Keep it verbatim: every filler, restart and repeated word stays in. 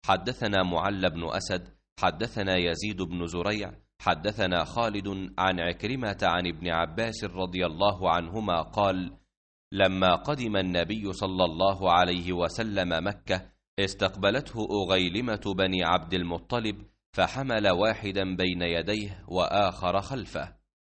حدثنا معل بن أسد حدثنا يزيد بن زريع حدثنا خالد عن عكرمة عن ابن عباس رضي الله عنهما قال: لما قدم النبي صلى الله عليه وسلم مكة استقبلته أغيلمة بني عبد المطلب، فحمل واحدا بين يديه وآخر خلفه،